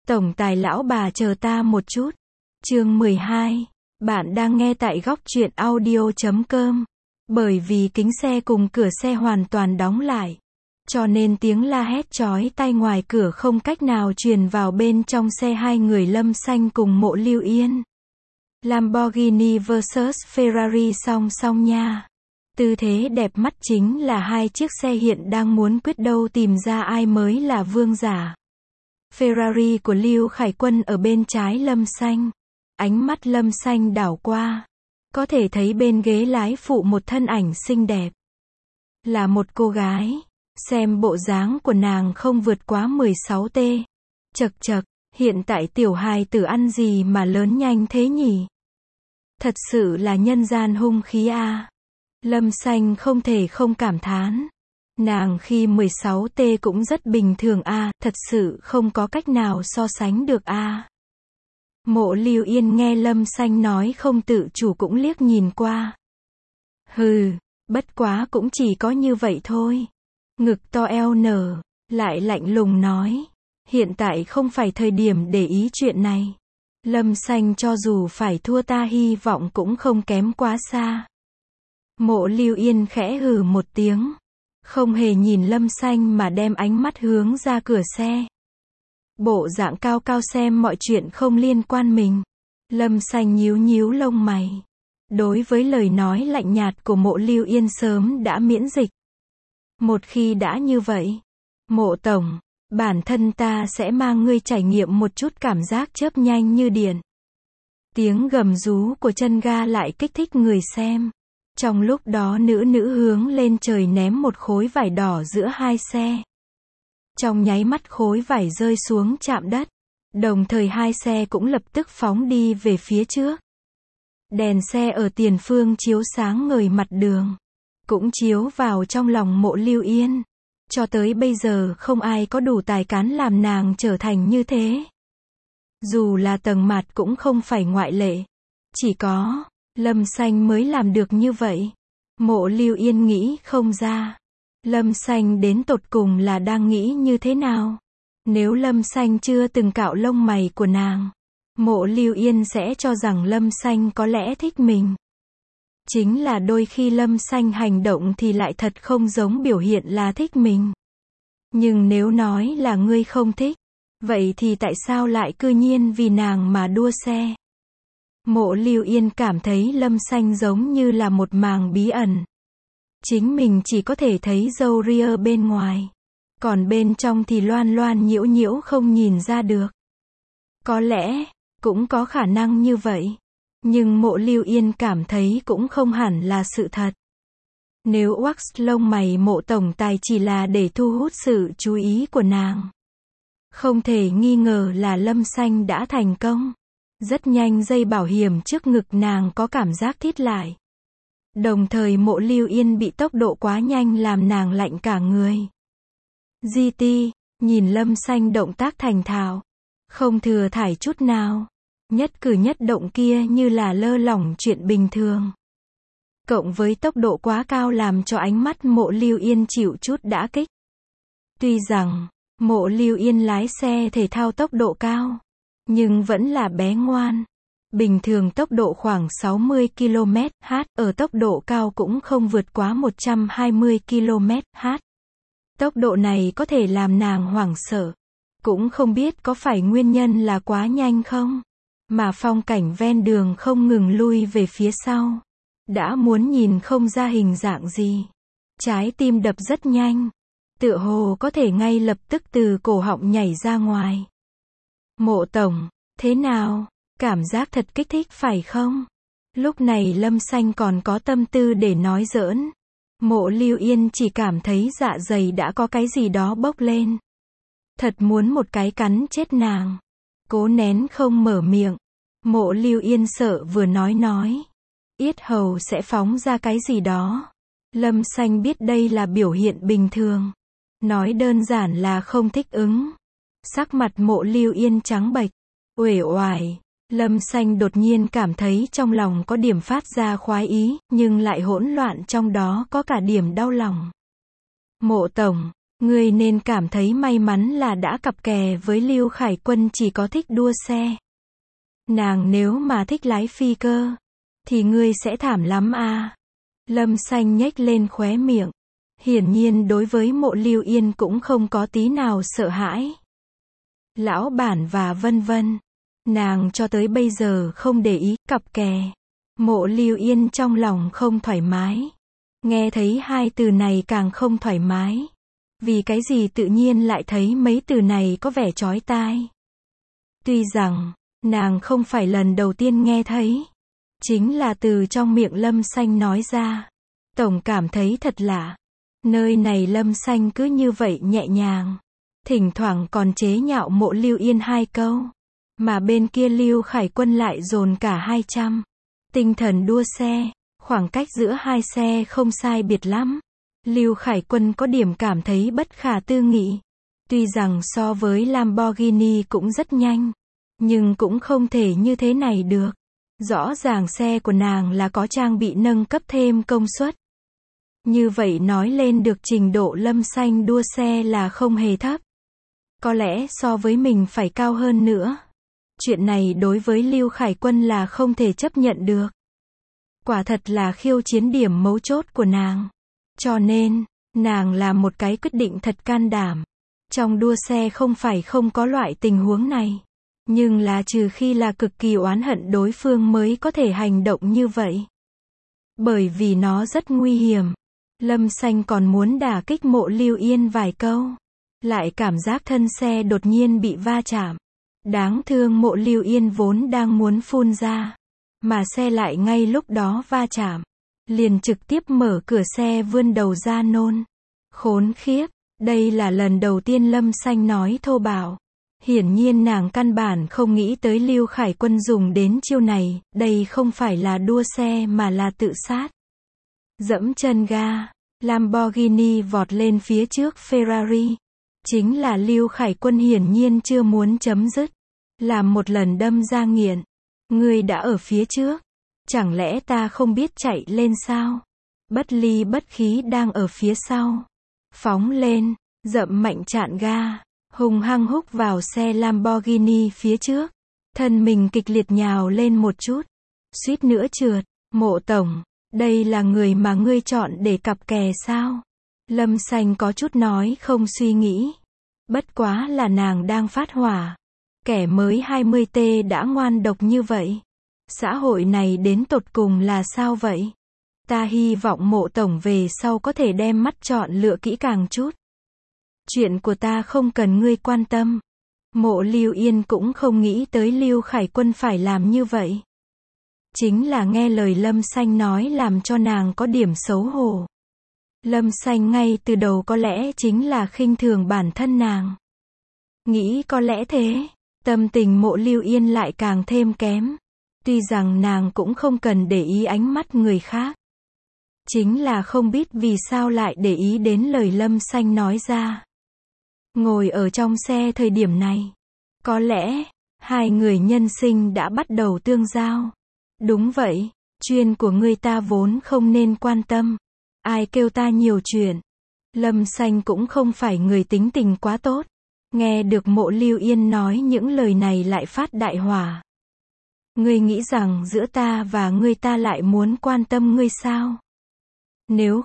Tổng tài lão bà chờ ta một chút. Chương 12. Bạn đang nghe tại góc truyện audio.com. Bởi vì kính xe cùng cửa xe hoàn toàn đóng lại, cho nên tiếng la hét chói tai ngoài cửa không cách nào truyền vào bên trong xe hai người Lâm Sanh cùng Mộ Lưu Yên. Lamborghini vs Ferrari song song nha. Tư thế đẹp mắt chính là hai chiếc xe hiện đang muốn quyết đấu tìm ra ai mới là vương giả. Ferrari của Lưu Khải Quân ở bên trái Lâm Sanh. Ánh mắt Lâm Sanh đảo qua, có thể thấy bên ghế lái phụ một thân ảnh xinh đẹp. Là một cô gái. Xem bộ dáng của nàng không vượt quá 16T. Chậc chậc, hiện tại tiểu hài tử ăn gì mà lớn nhanh thế nhỉ? Thật sự là nhân gian hung khí a. Lâm Sanh không thể không cảm thán. Nàng khi 16T cũng rất bình thường a, thật sự không có cách nào so sánh được a. Mộ Lưu Yên nghe Lâm Sanh nói không tự chủ cũng liếc nhìn qua. Hừ, bất quá cũng chỉ có như vậy thôi. Ngực to eo nở, lại lạnh lùng nói. Hiện tại không phải thời điểm để ý chuyện này. Lâm Sanh cho dù phải thua ta hy vọng cũng không kém quá xa. Mộ Lưu Yên khẽ hừ một tiếng. Không hề nhìn Lâm Sanh mà đem ánh mắt hướng ra cửa xe. Bộ dạng cao cao xem mọi chuyện không liên quan mình. Lâm Sanh nhíu nhíu lông mày. Đối với lời nói lạnh nhạt của Mộ Lưu Yên sớm đã miễn dịch. Một khi đã như vậy, Mộ tổng, bản thân ta sẽ mang ngươi trải nghiệm một chút cảm giác chớp nhanh như điện. Tiếng gầm rú của chân ga lại kích thích người xem. Trong lúc đó nữ hướng lên trời ném một khối vải đỏ giữa hai xe. Trong nháy mắt khối vải rơi xuống chạm đất. Đồng thời hai xe cũng lập tức phóng đi về phía trước. Đèn xe ở tiền phương chiếu sáng ngời mặt đường. Cũng chiếu vào trong lòng Mộ Lưu Yên. Cho tới bây giờ không ai có đủ tài cán làm nàng trở thành như thế. Dù là Tầng Mạt cũng không phải ngoại lệ. Chỉ có Lâm Sanh mới làm được như vậy. Mộ Lưu Yên nghĩ không ra. Lâm Sanh đến tột cùng là đang nghĩ như thế nào? Nếu Lâm Sanh chưa từng cạo lông mày của nàng, Mộ Lưu Yên sẽ cho rằng Lâm Sanh có lẽ thích mình. Chính là đôi khi Lâm Sanh hành động thì lại thật không giống biểu hiện là thích mình. Nhưng nếu nói là ngươi không thích, vậy thì tại sao lại cư nhiên vì nàng mà đua xe? Mộ Lưu Yên cảm thấy Lâm Sanh giống như là một màng bí ẩn. Chính mình chỉ có thể thấy râu ria bên ngoài. Còn bên trong thì loan loan nhiễu nhiễu không nhìn ra được. Có lẽ, cũng có khả năng như vậy. Nhưng Mộ Lưu Yên cảm thấy cũng không hẳn là sự thật. Nếu wax lông mày Mộ tổng tài chỉ là để thu hút sự chú ý của nàng, không thể nghi ngờ là Lâm Sanh đã thành công. Rất nhanh dây bảo hiểm trước ngực nàng có cảm giác thít lại. Đồng thời Mộ Lưu Yên bị tốc độ quá nhanh làm nàng lạnh cả người. GT, nhìn Lâm Sanh động tác thành thạo, không thừa thải chút nào. Nhất cử nhất động kia như là lơ lỏng chuyện bình thường. Cộng với tốc độ quá cao làm cho ánh mắt Mộ Lưu Yên chịu chút đả kích. Tuy rằng, Mộ Lưu Yên lái xe thể thao tốc độ cao, nhưng vẫn là bé ngoan. Bình thường tốc độ khoảng 60 km/h, ở tốc độ cao cũng không vượt quá 120 km/h. Tốc độ này có thể làm nàng hoảng sợ. Cũng không biết có phải nguyên nhân là quá nhanh không? Mà phong cảnh ven đường không ngừng lui về phía sau. Đã muốn nhìn không ra hình dạng gì. Trái tim đập rất nhanh. Tựa hồ có thể ngay lập tức từ cổ họng nhảy ra ngoài. Mộ tổng, thế nào? Cảm giác thật kích thích phải không? Lúc này Lâm Sanh còn có tâm tư để nói giỡn. Mộ Lưu Yên chỉ cảm thấy dạ dày đã có cái gì đó bốc lên. Thật muốn một cái cắn chết nàng. Cố nén không mở miệng. Mộ Lưu Yên sợ vừa nói. Yết hầu sẽ phóng ra cái gì đó. Lâm Sanh biết đây là biểu hiện bình thường. Nói đơn giản là không thích ứng. Sắc mặt Mộ Lưu Yên trắng bệch, uể oải. Lâm Sanh đột nhiên cảm thấy trong lòng có điểm phát ra khoái ý, nhưng lại hỗn loạn trong đó có cả điểm đau lòng. Mộ tổng, Ngươi nên cảm thấy may mắn là đã cặp kè với Lưu Khải Quân chỉ có thích đua xe. Nàng nếu mà thích lái phi cơ, thì ngươi sẽ thảm lắm à. Lâm Xanh nhếch lên khóe miệng. Hiển nhiên đối với Mộ Lưu Yên cũng không có tí nào sợ hãi. Lão bản và vân vân. Nàng cho tới bây giờ không để ý cặp kè. Mộ Lưu Yên trong lòng không thoải mái. Nghe thấy hai từ này càng không thoải mái. Vì cái gì tự nhiên lại thấy mấy từ này có vẻ chói tai. Tuy rằng, nàng không phải lần đầu tiên nghe thấy. Chính là từ trong miệng Lâm Xanh nói ra. Tổng cảm thấy thật lạ. Nơi này Lâm Xanh cứ như vậy nhẹ nhàng. Thỉnh thoảng còn chế nhạo Mộ Lưu Yên hai câu. Mà bên kia Lưu Khải Quân lại dồn cả 200. Tinh thần đua xe. Khoảng cách giữa hai xe không sai biệt lắm. Lưu Khải Quân có điểm cảm thấy bất khả tư nghị. Tuy rằng so với Lamborghini cũng rất nhanh. Nhưng cũng không thể như thế này được. Rõ ràng xe của nàng là có trang bị nâng cấp thêm công suất. Như vậy nói lên được trình độ Lâm Xanh đua xe là không hề thấp. Có lẽ so với mình phải cao hơn nữa. Chuyện này đối với Lưu Khải Quân là không thể chấp nhận được. Quả thật là khiêu chiến điểm mấu chốt của nàng. Cho nên, nàng làm một cái quyết định thật can đảm. Trong đua xe không phải không có loại tình huống này. Nhưng là trừ khi là cực kỳ oán hận đối phương mới có thể hành động như vậy. Bởi vì nó rất nguy hiểm. Lâm Xanh còn muốn đả kích Mộ Lưu Yên vài câu. Lại cảm giác thân xe đột nhiên bị va chạm. Đáng thương Mộ Lưu Yên vốn đang muốn phun ra. Mà xe lại ngay lúc đó va chạm. Liền trực tiếp mở cửa xe vươn đầu ra nôn. Khốn khiếp, đây là lần đầu tiên Lâm Xanh nói thô bạo. Hiển nhiên nàng căn bản không nghĩ tới Lưu Khải Quân dùng đến chiêu này, đây không phải là đua xe mà là tự sát. Dẫm chân ga, Lamborghini vọt lên phía trước Ferrari. Chính là Lưu Khải Quân hiển nhiên chưa muốn chấm dứt. Làm một lần đâm ra nghiện. Ngươi đã ở phía trước. Chẳng lẽ ta không biết chạy lên sao? Bất ly bất khí đang ở phía sau. Phóng lên, dậm mạnh chạn ga. Hùng hăng húc vào xe Lamborghini phía trước. Thân mình kịch liệt nhào lên một chút. Suýt nữa trượt. Mộ tổng, đây là người mà ngươi chọn để cặp kè sao? Lâm Xanh có chút nói không suy nghĩ. Bất quá là nàng đang phát hỏa. Kẻ mới 20T đã ngoan độc như vậy. Xã hội này đến tột cùng là sao vậy? Ta hy vọng Mộ tổng về sau có thể đem mắt chọn lựa kỹ càng chút. Chuyện của ta không cần ngươi quan tâm. Mộ Lưu Yên cũng không nghĩ tới Lưu Khải Quân phải làm như vậy. Chính là nghe lời Lâm Xanh nói làm cho nàng có điểm xấu hổ. Lâm Xanh ngay từ đầu có lẽ chính là khinh thường bản thân nàng. Nghĩ có lẽ thế, tâm tình Mộ Lưu Yên lại càng thêm kém. Tuy rằng nàng cũng không cần để ý ánh mắt người khác. Chính là không biết vì sao lại để ý đến lời Lâm Xanh nói ra. Ngồi ở trong xe thời điểm này. Có lẽ, hai người nhân sinh đã bắt đầu tương giao. Đúng vậy, chuyện của người ta vốn không nên quan tâm. Ai kêu ta nhiều chuyện. Lâm Xanh cũng không phải người tính tình quá tốt. Nghe được Mộ Lưu Yên nói những lời này lại phát đại hỏa. Ngươi nghĩ rằng giữa ta và ngươi ta lại muốn quan tâm ngươi sao? Nếu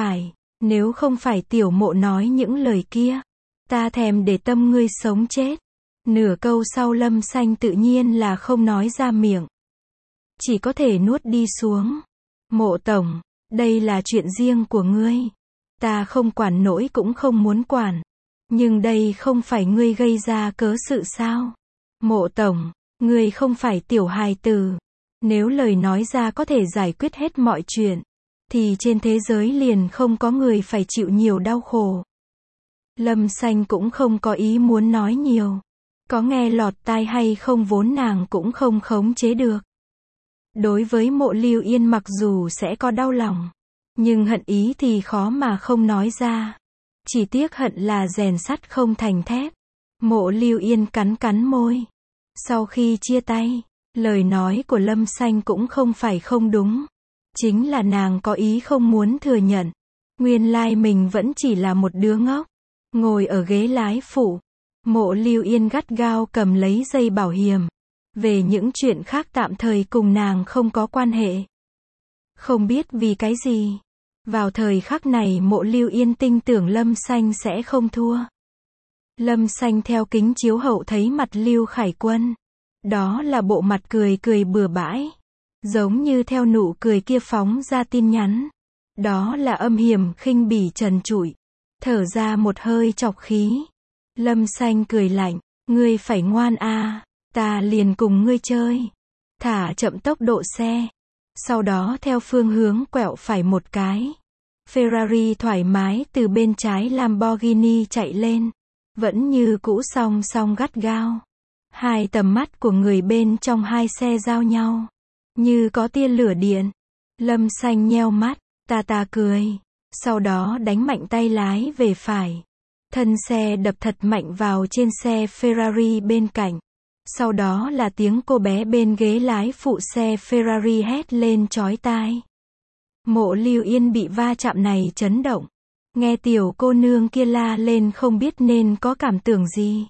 không phải tiểu Mộ nói những lời kia, ta thèm để tâm ngươi sống chết. Nửa câu sau Lâm Xanh tự nhiên là không nói ra miệng. Chỉ có thể nuốt đi xuống. Mộ tổng, đây là chuyện riêng của ngươi. Ta không quản nổi cũng không muốn quản. Nhưng đây không phải ngươi gây ra cớ sự sao? Mộ tổng, ngươi không phải tiểu hài tử. Nếu lời nói ra có thể giải quyết hết mọi chuyện, thì trên thế giới liền không có người phải chịu nhiều đau khổ. Lâm Xanh cũng không có ý muốn nói nhiều. Có nghe lọt tai hay không vốn nàng cũng không khống chế được. Đối với Mộ Lưu Yên mặc dù sẽ có đau lòng, nhưng hận ý thì khó mà không nói ra. Chỉ tiếc hận là rèn sắt không thành thép. Mộ Lưu Yên cắn cắn môi. Sau khi chia tay, lời nói của Lâm Xanh cũng không phải không đúng. Chính là nàng có ý không muốn thừa nhận. Nguyên lai mình vẫn chỉ là một đứa ngốc. Ngồi ở ghế lái phụ, Mộ Lưu Yên gắt gao cầm lấy dây bảo hiểm. Về những chuyện khác tạm thời cùng nàng không có quan hệ. Không biết vì cái gì. Vào thời khắc này Mộ Lưu Yên tin tưởng Lâm Sanh sẽ không thua. Lâm Sanh theo kính chiếu hậu thấy mặt Lưu Khải Quân. Đó là bộ mặt cười cười bừa bãi. Giống như theo nụ cười kia phóng ra tin nhắn. Đó là âm hiểm khinh bỉ trần trụi. Thở ra một hơi trọc khí. Lâm Sanh cười lạnh. Ngươi phải ngoan a, ta liền cùng ngươi chơi. Thả chậm tốc độ xe. Sau đó theo phương hướng quẹo phải một cái. Ferrari thoải mái từ bên trái Lamborghini chạy lên. Vẫn như cũ song song gắt gao. Hai tầm mắt của người bên trong hai xe giao nhau. Như có tia lửa điện. Lâm Sanh nheo mắt, ta cười. Sau đó đánh mạnh tay lái về phải. Thân xe đập thật mạnh vào trên xe Ferrari bên cạnh. Sau đó là tiếng cô bé bên ghế lái phụ xe Ferrari hét lên chói tai. Mộ Lưu Yên bị va chạm này chấn động. Nghe tiểu cô nương kia la lên không biết nên có cảm tưởng gì.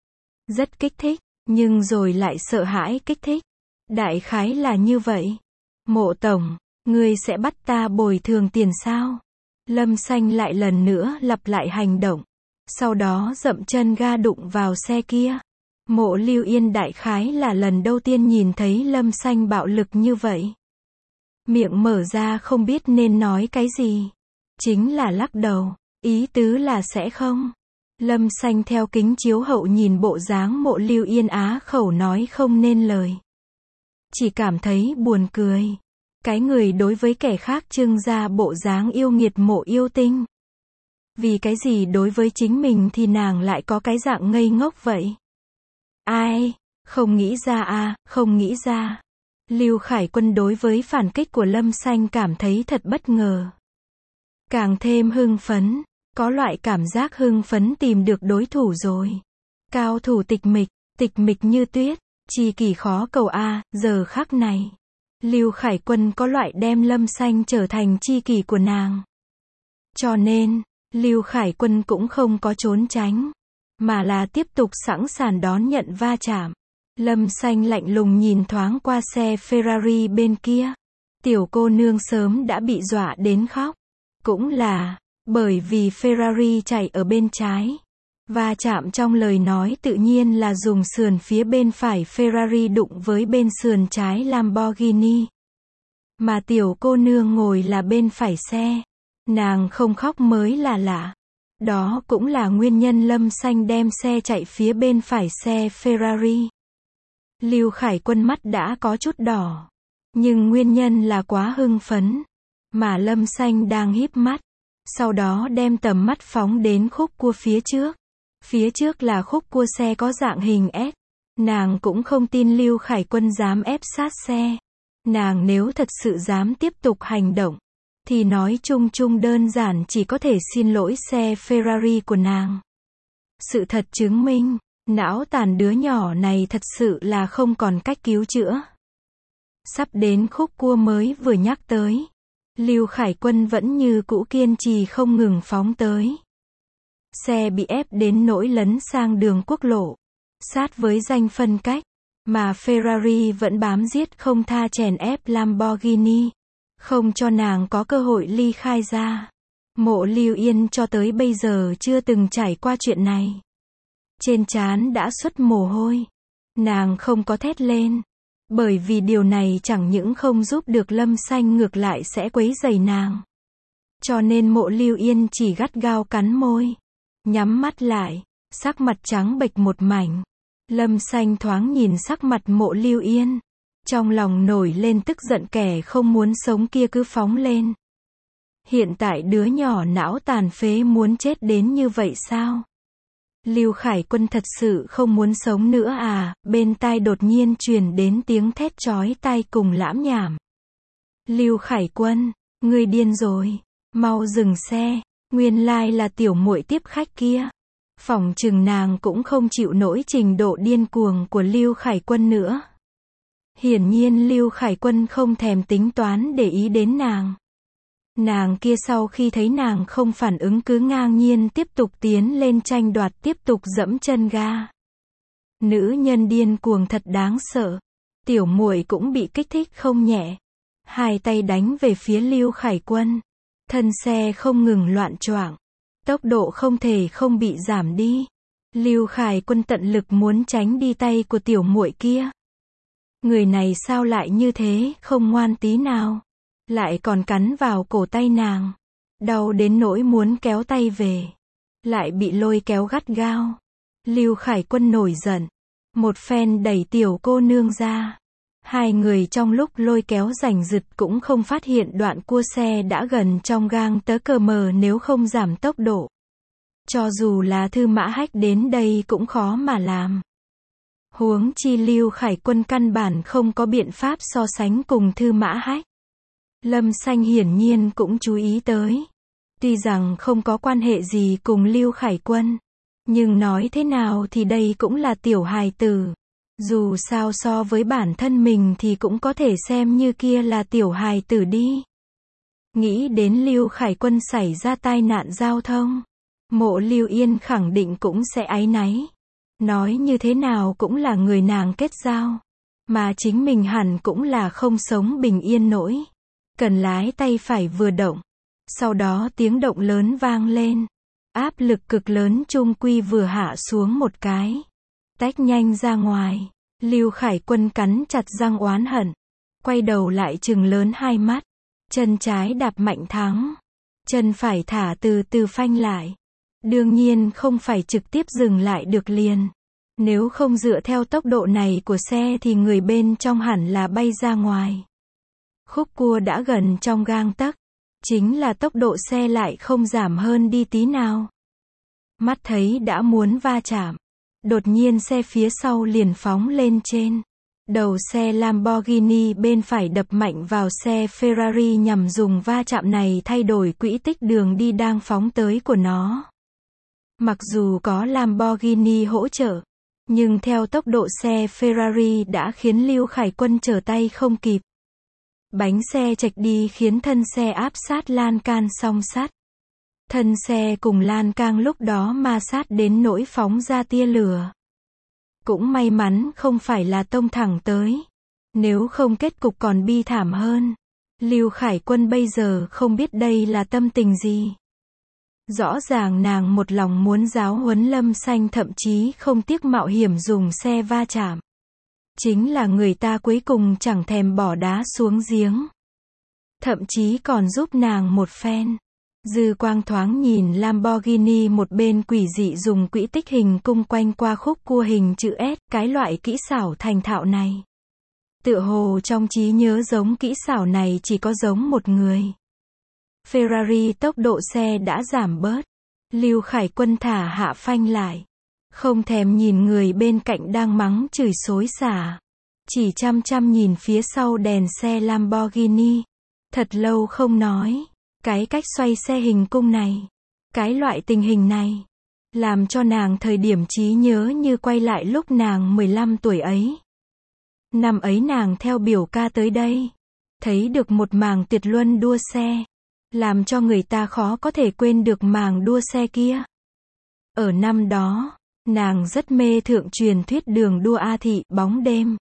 Rất kích thích, nhưng rồi lại sợ hãi kích thích. Đại khái là như vậy. Mộ tổng, ngươi sẽ bắt ta bồi thường tiền sao? Lâm Sanh lại lần nữa lặp lại hành động. Sau đó dậm chân ga đụng vào xe kia. Mộ Lưu Yên đại khái là lần đầu tiên nhìn thấy Lâm Sanh bạo lực như vậy. Miệng mở ra không biết nên nói cái gì. Chính là lắc đầu. Ý tứ là sẽ không. Lâm Sanh theo kính chiếu hậu nhìn bộ dáng Mộ Lưu Yên á khẩu nói không nên lời. Chỉ cảm thấy buồn cười. Cái người đối với kẻ khác trưng ra bộ dáng yêu nghiệt mộ yêu tinh. Vì cái gì đối với chính mình thì nàng lại có cái dạng ngây ngốc vậy? Ai? Không nghĩ ra à, không nghĩ ra. Lưu Khải Quân đối với phản kích của Lâm Sanh cảm thấy thật bất ngờ. Càng thêm hưng phấn, có loại cảm giác hưng phấn tìm được đối thủ rồi. Cao thủ tịch mịch như tuyết, chi kỷ khó cầu a, giờ khắc này. Lưu Khải Quân có loại đem Lâm Sanh trở thành chi kỷ của nàng. Cho nên, Lưu Khải Quân cũng không có trốn tránh, mà là tiếp tục sẵn sàng đón nhận va chạm. Lâm Sanh lạnh lùng nhìn thoáng qua xe Ferrari bên kia. Tiểu cô nương sớm đã bị dọa đến khóc. Cũng là, bởi vì Ferrari chạy ở bên trái. Va chạm trong lời nói tự nhiên là dùng sườn phía bên phải Ferrari đụng với bên sườn trái Lamborghini. Mà tiểu cô nương ngồi là bên phải xe. Nàng không khóc mới là lạ. Đó cũng là nguyên nhân Lâm Sanh đem xe chạy phía bên phải xe Ferrari. Lưu Khải Quân mắt đã có chút đỏ. Nhưng nguyên nhân là quá hưng phấn. Mà Lâm Sanh đang híp mắt. Sau đó đem tầm mắt phóng đến khúc cua phía trước. Phía trước là khúc cua xe có dạng hình S. Nàng cũng không tin Lưu Khải Quân dám ép sát xe. Nàng nếu thật sự dám tiếp tục hành động, thì nói chung chung đơn giản chỉ có thể xin lỗi xe Ferrari của nàng. Sự thật chứng minh, não tàn đứa nhỏ này thật sự là không còn cách cứu chữa. Sắp đến khúc cua mới vừa nhắc tới. Lưu Khải Quân vẫn như cũ kiên trì không ngừng phóng tới. Xe bị ép đến nỗi lấn sang đường quốc lộ. Sát với ranh phân cách. Mà Ferrari vẫn bám giết không tha chèn ép Lamborghini. Không cho nàng có cơ hội ly khai ra. Mộ Lưu Yên cho tới bây giờ chưa từng trải qua chuyện này. Trên trán đã xuất mồ hôi. Nàng không có thét lên. Bởi vì điều này chẳng những không giúp được Lâm Sanh ngược lại sẽ quấy rầy nàng. Cho nên Mộ Lưu Yên chỉ gắt gao cắn môi. Nhắm mắt lại. Sắc mặt trắng bệch một mảnh. Lâm Sanh thoáng nhìn sắc mặt Mộ Lưu Yên. Trong lòng nổi lên tức giận kẻ không muốn sống kia cứ phóng lên. Hiện tại đứa nhỏ não tàn phế muốn chết đến như vậy sao? Lưu Khải Quân thật sự không muốn sống nữa à? Bên tai đột nhiên truyền đến tiếng thét chói tai cùng lãm nhảm. Lưu Khải Quân, ngươi điên rồi, mau dừng xe. Nguyên lai là tiểu muội tiếp khách kia. Phỏng chừng nàng cũng không chịu nổi trình độ điên cuồng của Lưu Khải Quân nữa. Hiển nhiên Lưu Khải Quân không thèm tính toán để ý đến nàng. Nàng kia sau khi thấy nàng không phản ứng cứ ngang nhiên tiếp tục tiến lên tranh đoạt, tiếp tục giẫm chân ga. Nữ nhân điên cuồng thật đáng sợ. Tiểu muội cũng bị kích thích không nhẹ. Hai tay đánh về phía Lưu Khải Quân. Thân xe không ngừng loạn choạng. Tốc độ không thể không bị giảm đi. Lưu Khải Quân tận lực muốn tránh đi tay của tiểu muội kia. Người này sao lại như thế, không ngoan tí nào. Lại còn cắn vào cổ tay nàng. Đau đến nỗi muốn kéo tay về. Lại bị lôi kéo gắt gao. Lưu Khải Quân nổi giận. Một phen đẩy tiểu cô nương ra. Hai người trong lúc lôi kéo giành giật cũng không phát hiện đoạn cua xe đã gần trong gang tấc cờ mờ, nếu không giảm tốc độ. Cho dù là Thư Mã Hách đến đây cũng khó mà làm. Huống chi Lưu Khải Quân căn bản không có biện pháp so sánh cùng Thư Mã Hách. Lâm Xanh hiển nhiên cũng chú ý tới. Tuy rằng không có quan hệ gì cùng Lưu Khải Quân, nhưng nói thế nào thì đây cũng là tiểu hài tử. Dù sao so với bản thân mình thì cũng có thể xem như kia là tiểu hài tử đi. Nghĩ đến Lưu Khải Quân xảy ra tai nạn giao thông, Mộ Lưu Yên khẳng định cũng sẽ áy náy. Nói như thế nào cũng là người nàng kết giao. Mà chính mình hẳn cũng là không sống bình yên nổi. Cần lái tay phải vừa động. Sau đó tiếng động lớn vang lên. Áp lực cực lớn chung quy vừa hạ xuống một cái. Tách nhanh ra ngoài. Lưu Khải Quân cắn chặt răng oán hận. Quay đầu lại trừng lớn hai mắt. Chân trái đạp mạnh thắng. Chân phải thả từ từ phanh lại. Đương nhiên không phải trực tiếp dừng lại được liền. Nếu không dựa theo tốc độ này của xe thì người bên trong hẳn là bay ra ngoài. Khúc cua đã gần trong gang tấc. Chính là tốc độ xe lại không giảm hơn đi tí nào. Mắt thấy đã muốn va chạm. Đột nhiên xe phía sau liền phóng lên trên. Đầu xe Lamborghini bên phải đập mạnh vào xe Ferrari nhằm dùng va chạm này thay đổi quỹ tích đường đi đang phóng tới của nó. Mặc dù có Lamborghini hỗ trợ, nhưng theo tốc độ xe Ferrari đã khiến Lưu Khải Quân trở tay không kịp. Bánh xe chệch đi khiến thân xe áp sát lan can song sắt. Thân xe cùng lan can lúc đó ma sát đến nỗi phóng ra tia lửa. Cũng may mắn không phải là tông thẳng tới. Nếu không kết cục còn bi thảm hơn. Lưu Khải Quân bây giờ không biết đây là tâm tình gì. Rõ ràng nàng một lòng muốn giáo huấn Lâm Xanh, thậm chí không tiếc mạo hiểm dùng xe va chạm. Chính là người ta cuối cùng chẳng thèm bỏ đá xuống giếng. Thậm chí còn giúp nàng một phen. Dư quang thoáng nhìn Lamborghini một bên quỷ dị dùng quỹ tích hình cung quanh qua khúc cua hình chữ S, cái loại kỹ xảo thành thạo này. Tựa hồ trong trí nhớ giống kỹ xảo này chỉ có giống một người. Ferrari tốc độ xe đã giảm bớt. Lưu Khải Quân thả hạ phanh lại. Không thèm nhìn người bên cạnh đang mắng chửi xối xả. Chỉ chăm chăm nhìn phía sau đèn xe Lamborghini. Thật lâu không nói. Cái cách xoay xe hình cung này. Cái loại tình hình này. Làm cho nàng thời điểm trí nhớ như quay lại lúc nàng 15 tuổi ấy. Năm ấy nàng theo biểu ca tới đây. Thấy được một màng tuyệt luân đua xe. Làm cho người ta khó có thể quên được màng đua xe kia. Ở năm đó, nàng rất mê thượng truyền thuyết đường đua A Thị, bóng đêm.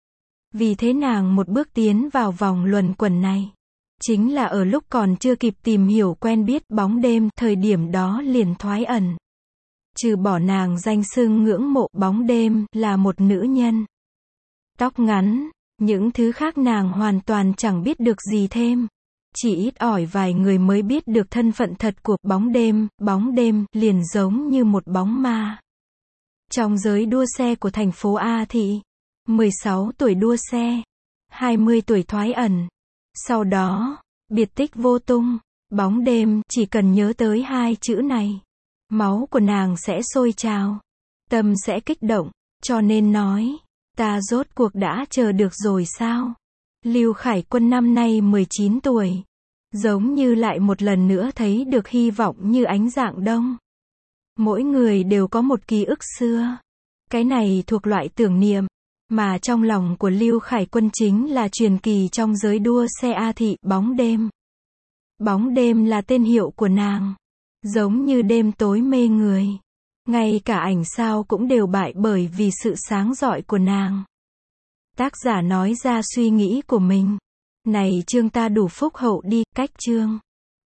Vì thế nàng một bước tiến vào vòng luẩn quẩn này. Chính là ở lúc còn chưa kịp tìm hiểu quen biết bóng đêm, thời điểm đó liền thoái ẩn. Trừ bỏ nàng danh xưng ngưỡng mộ bóng đêm là một nữ nhân. Tóc ngắn, những thứ khác nàng hoàn toàn chẳng biết được gì thêm. Chỉ ít ỏi vài người mới biết được thân phận thật của bóng đêm liền giống như một bóng ma. Trong giới đua xe của thành phố A Thị, 16 tuổi đua xe, 20 tuổi thoái ẩn. Sau đó, biệt tích vô tung, bóng đêm, chỉ cần nhớ tới hai chữ này. Máu của nàng sẽ sôi trào, tâm sẽ kích động, cho nên nói, ta rốt cuộc đã chờ được rồi sao? Lưu Khải Quân năm nay 19 tuổi. Giống như lại một lần nữa thấy được hy vọng như ánh rạng đông. Mỗi người đều có một ký ức xưa. Cái này thuộc loại tưởng niệm. Mà trong lòng của Lưu Khải Quân chính là truyền kỳ trong giới đua xe A Thị, bóng đêm. Bóng đêm là tên hiệu của nàng. Giống như đêm tối mê người. Ngay cả ảnh sao cũng đều bại bởi vì sự sáng rọi của nàng. Tác giả nói ra suy nghĩ của mình. Này Trương ta đủ phúc hậu đi, cách Trương.